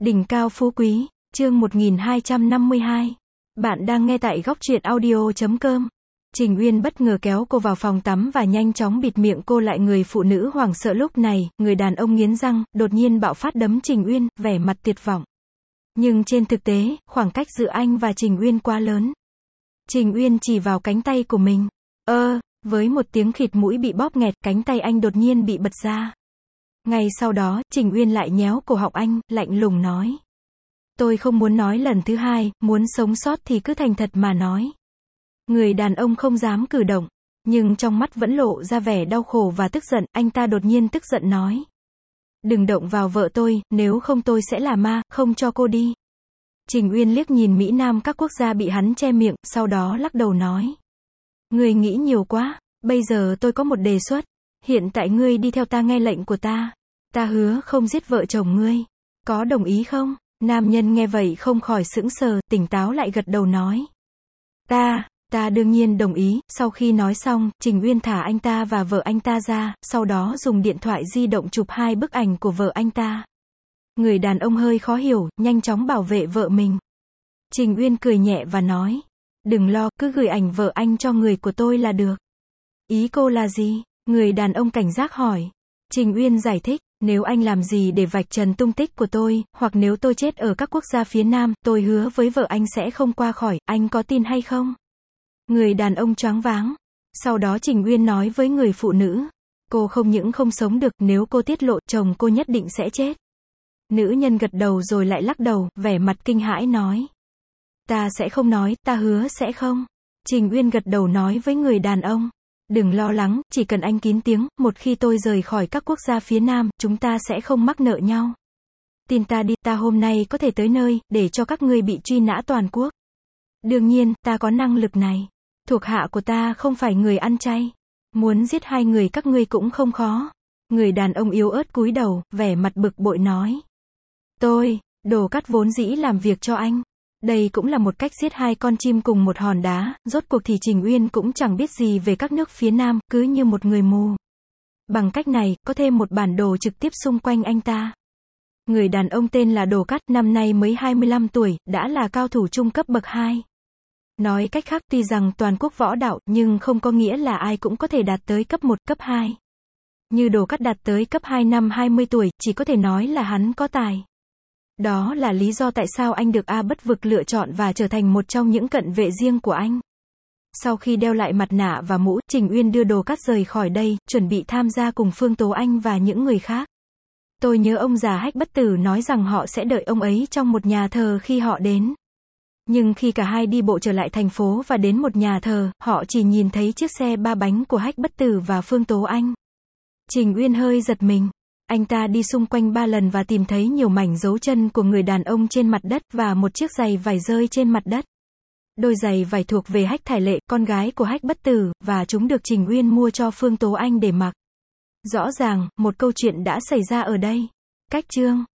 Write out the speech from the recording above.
Đỉnh cao phú quý, chương 1252. Bạn đang nghe tại góc truyện audio.com. Trình Uyên bất ngờ kéo cô vào phòng tắm và nhanh chóng bịt miệng cô lại. Người phụ nữ hoảng sợ lúc này, người đàn ông nghiến răng, đột nhiên bạo phát đấm Trình Uyên, vẻ mặt tuyệt vọng. Nhưng trên thực tế, khoảng cách giữa anh và Trình Uyên quá lớn. Trình Uyên chỉ vào cánh tay của mình. Với một tiếng khịt mũi bị bóp nghẹt, cánh tay anh đột nhiên bị bật ra. Ngay sau đó, Trình Uyên lại nhéo cổ họng anh, lạnh lùng nói. Tôi không muốn nói lần thứ hai, muốn sống sót thì cứ thành thật mà nói. Người đàn ông không dám cử động, nhưng trong mắt vẫn lộ ra vẻ đau khổ và tức giận. Anh ta đột nhiên tức giận nói. Đừng động vào vợ tôi, nếu không tôi sẽ là ma, không cho cô đi. Trình Uyên liếc nhìn Mỹ Nam các quốc gia bị hắn che miệng, sau đó lắc đầu nói. Ngươi nghĩ nhiều quá, bây giờ tôi có một đề xuất. Hiện tại ngươi đi theo ta nghe lệnh của ta. Ta hứa không giết vợ chồng ngươi. Có đồng ý không? Nam nhân nghe vậy không khỏi sững sờ, tỉnh táo lại gật đầu nói. Ta đương nhiên đồng ý. Sau khi nói xong, Trình Uyên thả anh ta và vợ anh ta ra, sau đó dùng điện thoại di động chụp 2 bức ảnh của vợ anh ta. Người đàn ông hơi khó hiểu, nhanh chóng bảo vệ vợ mình. Trình Uyên cười nhẹ và nói. Đừng lo, cứ gửi ảnh vợ anh cho người của tôi là được. Ý cô là gì? Người đàn ông cảnh giác hỏi. Trình Uyên giải thích, nếu anh làm gì để vạch trần tung tích của tôi, hoặc nếu tôi chết ở các quốc gia phía Nam, tôi hứa với vợ anh sẽ không qua khỏi, anh có tin hay không? Người đàn ông choáng váng. Sau đó Trình Uyên nói với người phụ nữ. Cô không những không sống được, nếu cô tiết lộ, chồng cô nhất định sẽ chết. Nữ nhân gật đầu rồi lại lắc đầu, vẻ mặt kinh hãi nói. Ta sẽ không nói, ta hứa sẽ không. Trình Uyên gật đầu nói với người đàn ông. Đừng lo lắng, chỉ cần anh kín tiếng, một khi tôi rời khỏi các quốc gia phía Nam, chúng ta sẽ không mắc nợ nhau. Tin ta đi, ta hôm nay có thể tới nơi, để cho các ngươi bị truy nã toàn quốc. Đương nhiên, ta có năng lực này. Thuộc hạ của ta không phải người ăn chay. Muốn giết hai người các ngươi cũng không khó. Người đàn ông yếu ớt cúi đầu, vẻ mặt bực bội nói. Đồ cắt vốn dĩ làm việc cho anh. Đây cũng là một cách giết hai con chim cùng một hòn đá, rốt cuộc thì Trình Uyên cũng chẳng biết gì về các nước phía Nam, cứ như một người mù. Bằng cách này, có thêm một bản đồ trực tiếp xung quanh anh ta. Người đàn ông tên là Đồ Cắt, năm nay mới 25 tuổi, đã là cao thủ trung cấp bậc 2. Nói cách khác, tuy rằng toàn quốc võ đạo, nhưng không có nghĩa là ai cũng có thể đạt tới cấp 1, cấp 2. Như Đồ Cắt đạt tới cấp 2 năm 20 tuổi, chỉ có thể nói là hắn có tài. Đó là lý do tại sao anh được A Bất Vực lựa chọn và trở thành một trong những cận vệ riêng của anh. Sau khi đeo lại mặt nạ và mũ, Trình Uyên đưa Đồ Cắt rời khỏi đây, chuẩn bị tham gia cùng Phương Tố Anh và những người khác. Tôi nhớ ông già Hách Bất Tử nói rằng họ sẽ đợi ông ấy trong một nhà thờ khi họ đến. Nhưng khi cả hai đi bộ trở lại thành phố và đến một nhà thờ, họ chỉ nhìn thấy chiếc xe 3 bánh của Hách Bất Tử và Phương Tố Anh. Trình Uyên hơi giật mình. Anh ta đi xung quanh 3 lần và tìm thấy nhiều mảnh dấu chân của người đàn ông trên mặt đất và một chiếc giày vải rơi trên mặt đất. Đôi giày vải thuộc về Hách Thải Lệ, con gái của Hách Bất Tử, và chúng được Trình Uyên mua cho Phương Tố Anh để mặc. Rõ ràng, một câu chuyện đã xảy ra ở đây. Cách chương